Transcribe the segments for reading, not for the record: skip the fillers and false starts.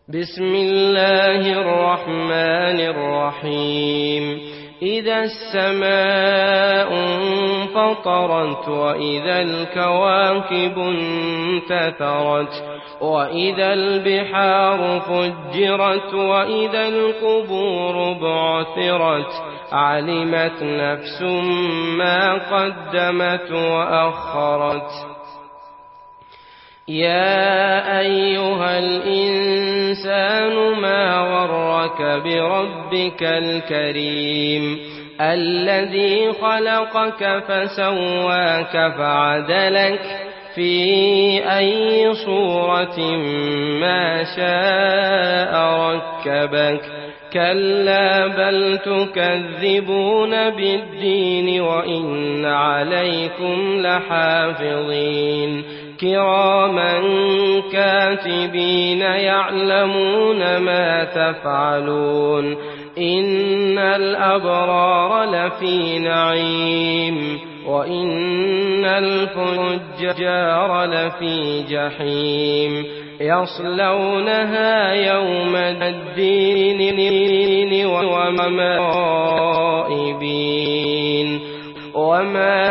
بسم الله الرحمن الرحيم إذا السماء انفطرت وإذا الكواكب انتثرت وإذا البحار فجرت وإذا القبور بعثرت علمت نفس ما قدمت وأخرت يا أيها الإنسان ما غرك بربك الكريم الذي خلقك فسواك فعدلك في أي صورة ما شاء ركبك كلا بل تكذبون بالدين وإن عليكم لحافظين كراما كاتبين يعلمون ما تفعلون إن الأبرار لفي نعيم وإن الفجار لفي جحيم يصلونها يوم الدين وما غائبين وما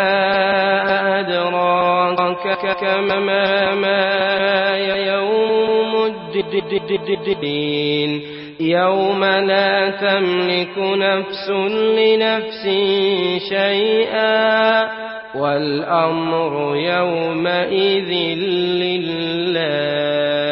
أدراك ما يوم الدين يوم لا تملك نفس لنفس شيئا والأمر يومئذ لله